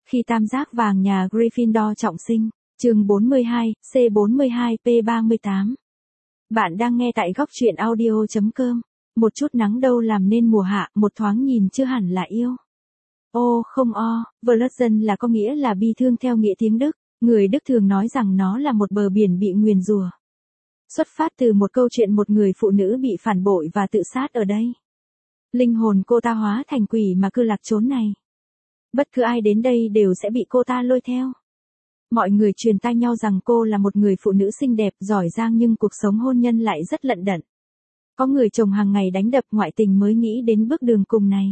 Khi tam giác vàng nhà Gryffindor trọng sinh, chương 42, C42P38. Bạn đang nghe tại góc truyện audio.com. Một chút nắng đâu làm nên mùa hạ, một thoáng nhìn chưa hẳn là yêu. Ô không o, Bludgeon là có nghĩa là bi thương theo nghĩa tiếng Đức, người Đức thường nói rằng nó là một bờ biển bị nguyền rủa. Xuất phát từ một câu chuyện một người phụ nữ bị phản bội và tự sát ở đây. Linh hồn cô ta hóa thành quỷ mà cư lạc chốn này. Bất cứ ai đến đây đều sẽ bị cô ta lôi theo. Mọi người truyền tai nhau rằng cô là một người phụ nữ xinh đẹp, giỏi giang nhưng cuộc sống hôn nhân lại rất lận đận. Có người chồng hàng ngày đánh đập ngoại tình mới nghĩ đến bước đường cùng này.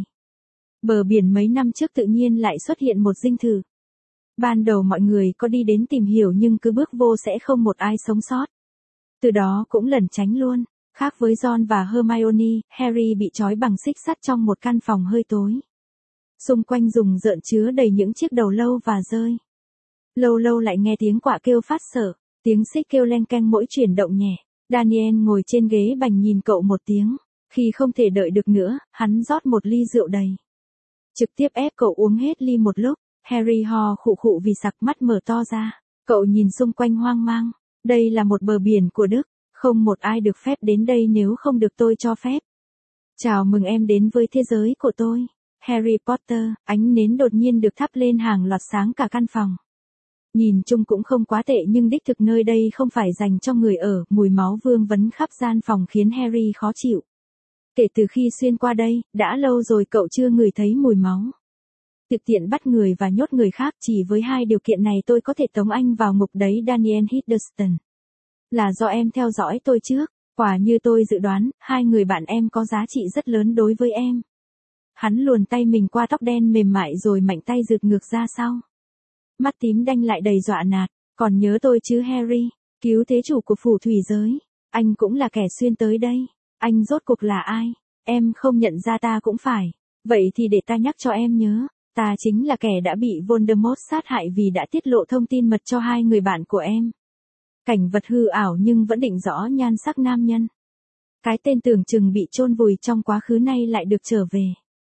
Bờ biển mấy năm trước tự nhiên lại xuất hiện một dinh thự. Ban đầu mọi người có đi đến tìm hiểu nhưng cứ bước vô sẽ không một ai sống sót. Từ đó cũng lẩn tránh luôn. Khác với Ron và Hermione, Harry bị trói bằng xích sắt trong một căn phòng hơi tối. Xung quanh rùng rợn chứa đầy những chiếc đầu lâu và rơi. Lâu lâu lại nghe tiếng quạ kêu phát sợ, tiếng xích kêu len keng mỗi chuyển động nhẹ. Daniel ngồi trên ghế bành nhìn cậu một tiếng. Khi không thể đợi được nữa, hắn rót một ly rượu đầy. Trực tiếp ép cậu uống hết ly một lúc. Harry ho khụ khụ vì sặc, mắt mở to ra. Cậu nhìn xung quanh hoang mang. Đây là một bờ biển của Đức. Không một ai được phép đến đây nếu không được tôi cho phép. Chào mừng em đến với thế giới của tôi. Harry Potter, ánh nến đột nhiên được thắp lên hàng loạt sáng cả căn phòng. Nhìn chung cũng không quá tệ nhưng đích thực nơi đây không phải dành cho người ở, mùi máu vương vấn khắp gian phòng khiến Harry khó chịu. Kể từ khi xuyên qua đây, đã lâu rồi cậu chưa ngửi thấy mùi máu. Thực tiện bắt người và nhốt người khác, chỉ với hai điều kiện này tôi có thể tống anh vào ngục đấy Daniel Hiddleston. Là do em theo dõi tôi trước, quả như tôi dự đoán, hai người bạn em có giá trị rất lớn đối với em. Hắn luồn tay mình qua tóc đen mềm mại rồi mạnh tay rượt ngược ra sau. Mắt tím đanh lại đầy dọa nạt, còn nhớ tôi chứ Harry, cứu thế chủ của phù thủy giới, anh cũng là kẻ xuyên tới đây, anh rốt cuộc là ai, em không nhận ra ta cũng phải, vậy thì để ta nhắc cho em nhớ, ta chính là kẻ đã bị Voldemort sát hại vì đã tiết lộ thông tin mật cho hai người bạn của em. Cảnh vật hư ảo nhưng vẫn định rõ nhan sắc nam nhân. Cái tên tưởng chừng bị chôn vùi trong quá khứ nay lại được trở về.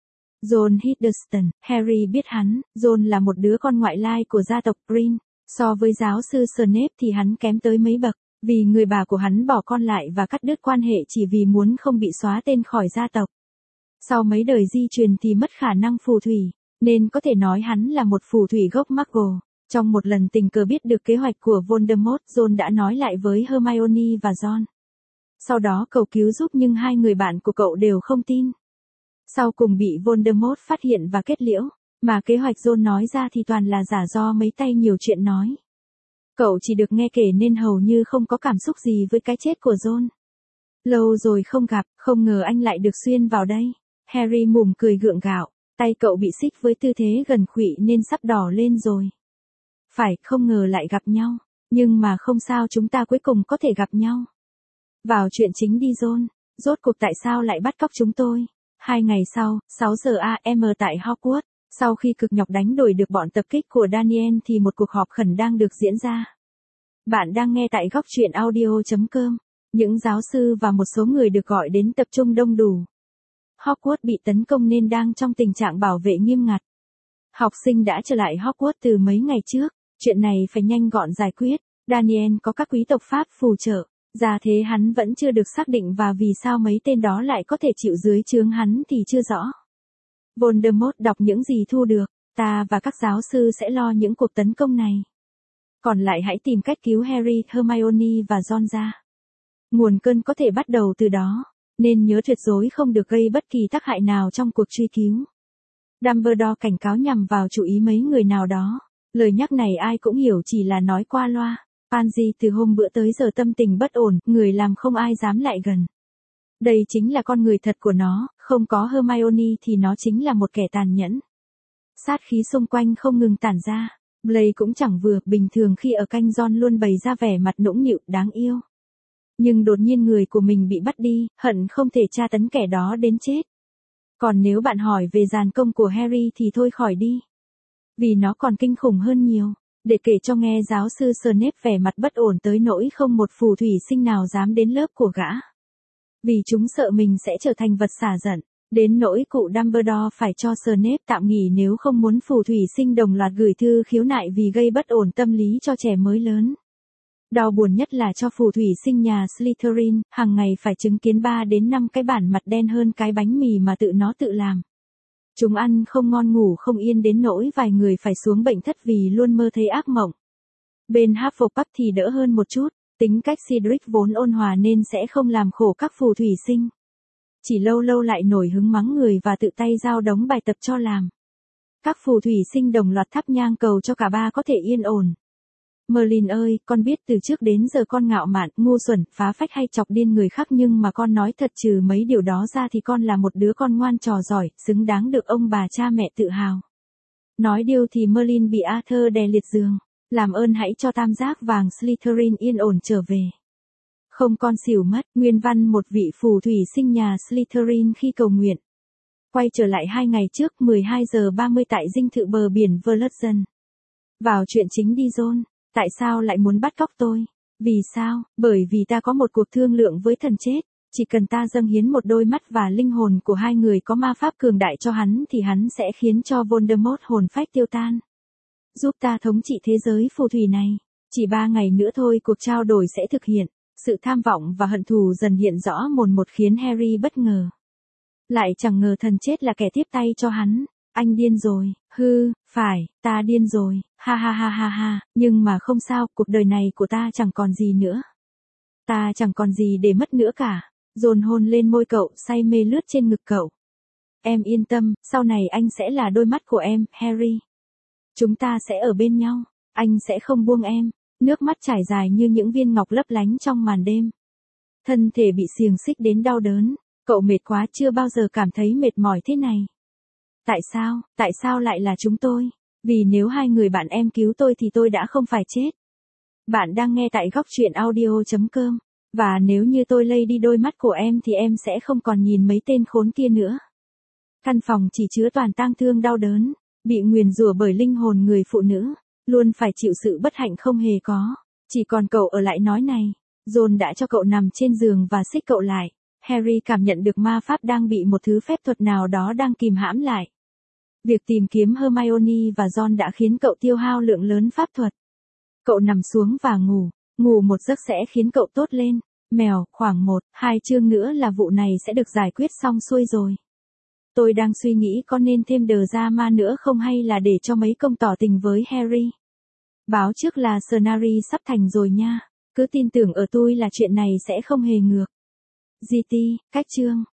John Hiddleston, Harry biết hắn, John là một đứa con ngoại lai của gia tộc Green. So với giáo sư Snape thì hắn kém tới mấy bậc, vì người bà của hắn bỏ con lại và cắt đứt quan hệ chỉ vì muốn không bị xóa tên khỏi gia tộc. Sau mấy đời di truyền thì mất khả năng phù thủy, nên có thể nói hắn là một phù thủy gốc Muggle. Trong một lần tình cờ biết được kế hoạch của Voldemort, John đã nói lại với Hermione và Ron. Sau đó cầu cứu giúp nhưng hai người bạn của cậu đều không tin. Sau cùng bị Voldemort phát hiện và kết liễu, mà kế hoạch John nói ra thì toàn là giả do mấy tay nhiều chuyện nói. Cậu chỉ được nghe kể nên hầu như không có cảm xúc gì với cái chết của John. Lâu rồi không gặp, không ngờ anh lại được xuyên vào đây. Harry mỉm cười gượng gạo, tay cậu bị xích với tư thế gần khuỵu nên sắp đỏ lên rồi. Phải, không ngờ lại gặp nhau, nhưng mà không sao, chúng ta cuối cùng có thể gặp nhau. Vào chuyện chính đi John, rốt cuộc tại sao lại bắt cóc chúng tôi? 2 ngày sau, 6 giờ AM tại Hogwarts, sau khi cực nhọc đánh đuổi được bọn tập kích của Daniel thì một cuộc họp khẩn đang được diễn ra. Bạn đang nghe tại góc truyện audio.com. Những giáo sư và một số người được gọi đến tập trung đông đủ. Hogwarts bị tấn công nên đang trong tình trạng bảo vệ nghiêm ngặt. Học sinh đã trở lại Hogwarts từ mấy ngày trước, chuyện này phải nhanh gọn giải quyết. Daniel có các quý tộc Pháp phù trợ. Ra thế hắn vẫn chưa được xác định và vì sao mấy tên đó lại có thể chịu dưới trướng hắn thì chưa rõ. Voldemort đọc những gì thu được, ta và các giáo sư sẽ lo những cuộc tấn công này. Còn lại hãy tìm cách cứu Harry, Hermione và Ron ra. Nguồn cơn có thể bắt đầu từ đó, nên nhớ tuyệt đối không được gây bất kỳ tác hại nào trong cuộc truy cứu. Dumbledore cảnh cáo nhằm vào chú ý mấy người nào đó. Lời nhắc này ai cũng hiểu chỉ là nói qua loa. Pansy từ hôm bữa tới giờ tâm tình bất ổn, người làm không ai dám lại gần. Đây chính là con người thật của nó, không có Hermione thì nó chính là một kẻ tàn nhẫn. Sát khí xung quanh không ngừng tản ra, Blaise cũng chẳng vừa, bình thường khi ở canh Ron luôn bày ra vẻ mặt nũng nịu, đáng yêu. Nhưng đột nhiên người của mình bị bắt đi, hận không thể tra tấn kẻ đó đến chết. Còn nếu bạn hỏi về dàn công của Harry thì thôi khỏi đi. Vì nó còn kinh khủng hơn nhiều. Để kể cho nghe giáo sư Snape vẻ mặt bất ổn tới nỗi không một phù thủy sinh nào dám đến lớp của gã. Vì chúng sợ mình sẽ trở thành vật xả giận. Đến nỗi cụ Dumbledore phải cho Snape tạm nghỉ nếu không muốn phù thủy sinh đồng loạt gửi thư khiếu nại vì gây bất ổn tâm lý cho trẻ mới lớn. Đau buồn nhất là cho phù thủy sinh nhà Slytherin, hàng ngày phải chứng kiến 3 đến 5 cái bản mặt đen hơn cái bánh mì mà nó tự làm. Chúng ăn không ngon ngủ không yên đến nỗi vài người phải xuống bệnh thất vì luôn mơ thấy ác mộng. Bên Hufflepuff thì đỡ hơn một chút, tính cách Cedric vốn ôn hòa nên sẽ không làm khổ các phù thủy sinh. Chỉ lâu lâu lại nổi hứng mắng người và tự tay giao đống bài tập cho làm. Các phù thủy sinh đồng loạt thắp nhang cầu cho cả ba có thể yên ổn. Merlin ơi, con biết từ trước đến giờ con ngạo mạn, ngu xuẩn, phá phách hay chọc điên người khác nhưng mà con nói thật trừ mấy điều đó ra thì con là một đứa con ngoan trò giỏi, xứng đáng được ông bà cha mẹ tự hào. Nói điều thì Merlin bị Arthur đè liệt giường. Làm ơn hãy cho tam giác vàng Slytherin yên ổn trở về. Không con xỉu mất, nguyên văn một vị phù thủy sinh nhà Slytherin khi cầu nguyện. Quay trở lại 2 ngày trước 12 giờ 30 tại dinh thự bờ biển Verlutzen. Vào chuyện chính đi John, tại sao lại muốn bắt cóc tôi? Vì sao? Bởi vì ta có một cuộc thương lượng với thần chết. Chỉ cần ta dâng hiến một đôi mắt và linh hồn của hai người có ma pháp cường đại cho hắn thì hắn sẽ khiến cho Voldemort hồn phách tiêu tan. Giúp ta thống trị thế giới phù thủy này. Chỉ 3 ngày nữa thôi cuộc trao đổi sẽ thực hiện. Sự tham vọng và hận thù dần hiện rõ mồn một khiến Harry bất ngờ. Lại chẳng ngờ thần chết là kẻ tiếp tay cho hắn. Anh điên rồi, phải, ta điên rồi, ha ha ha ha ha, nhưng mà không sao, cuộc đời này của ta chẳng còn gì nữa. Ta chẳng còn gì để mất nữa cả. Dồn hôn lên môi cậu, say mê lướt trên ngực cậu. Em yên tâm, sau này anh sẽ là đôi mắt của em, Harry. Chúng ta sẽ ở bên nhau, anh sẽ không buông em. Nước mắt trải dài như những viên ngọc lấp lánh trong màn đêm. Thân thể bị xiềng xích đến đau đớn, cậu mệt quá chưa bao giờ cảm thấy mệt mỏi thế này. Tại sao lại là chúng tôi? Vì nếu hai người bạn em cứu tôi thì tôi đã không phải chết. Bạn đang nghe tại góc truyện audio.com. Và nếu như tôi lây đi đôi mắt của em thì em sẽ không còn nhìn mấy tên khốn kia nữa. Căn phòng chỉ chứa toàn tang thương đau đớn, bị nguyền rủa bởi linh hồn người phụ nữ, luôn phải chịu sự bất hạnh không hề có. Chỉ còn cậu ở lại nói này. John đã cho cậu nằm trên giường và xích cậu lại. Harry cảm nhận được ma pháp đang bị một thứ phép thuật nào đó đang kìm hãm lại. Việc tìm kiếm Hermione và Ron đã khiến cậu tiêu hao lượng lớn pháp thuật. Cậu nằm xuống và ngủ một giấc sẽ khiến cậu tốt lên. Mèo, khoảng 1-2 chương nữa là vụ này sẽ được giải quyết xong xuôi rồi. Tôi đang suy nghĩ có nên thêm drama nữa không hay là để cho mấy công tỏ tình với Harry. Báo trước là scenario sắp thành rồi nha. Cứ tin tưởng ở tôi là chuyện này sẽ không hề ngược. GT, cách chương.